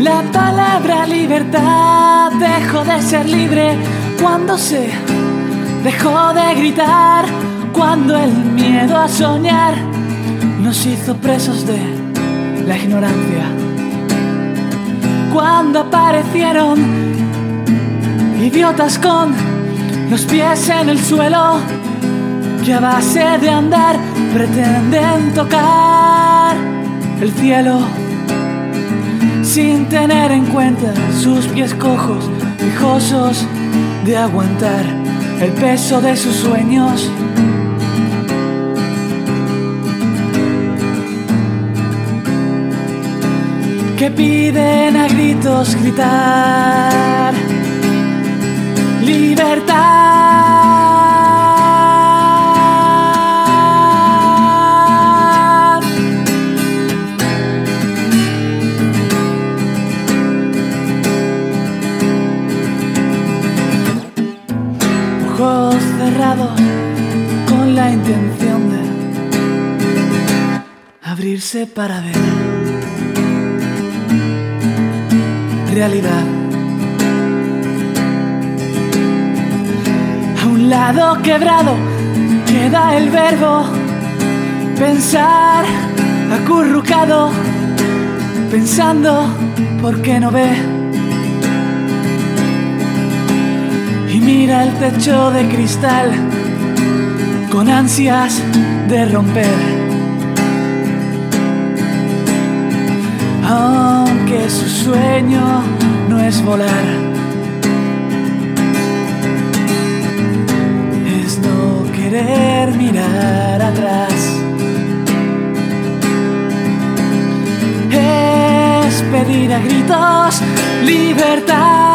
La palabra libertad dejó de ser libre cuando se dejó de gritar, cuando el miedo a soñar nos hizo presos de la ignorancia, cuando aparecieron idiotas con los pies en el suelo, que a base de andar pretenden tocar el cielo, sin tener en cuenta sus pies cojos, quejosos de aguantar el peso de sus sueños. Que piden a gritos gritar libertad. Ojos cerrados con la intención de abrirse para ver realidad. A un lado quebrado queda el verbo pensar, acurrucado, pensando porque no ve. Y mira el techo de cristal con ansias de romper, aunque su sueño no es volar, es no querer mirar atrás, es pedir a gritos libertad.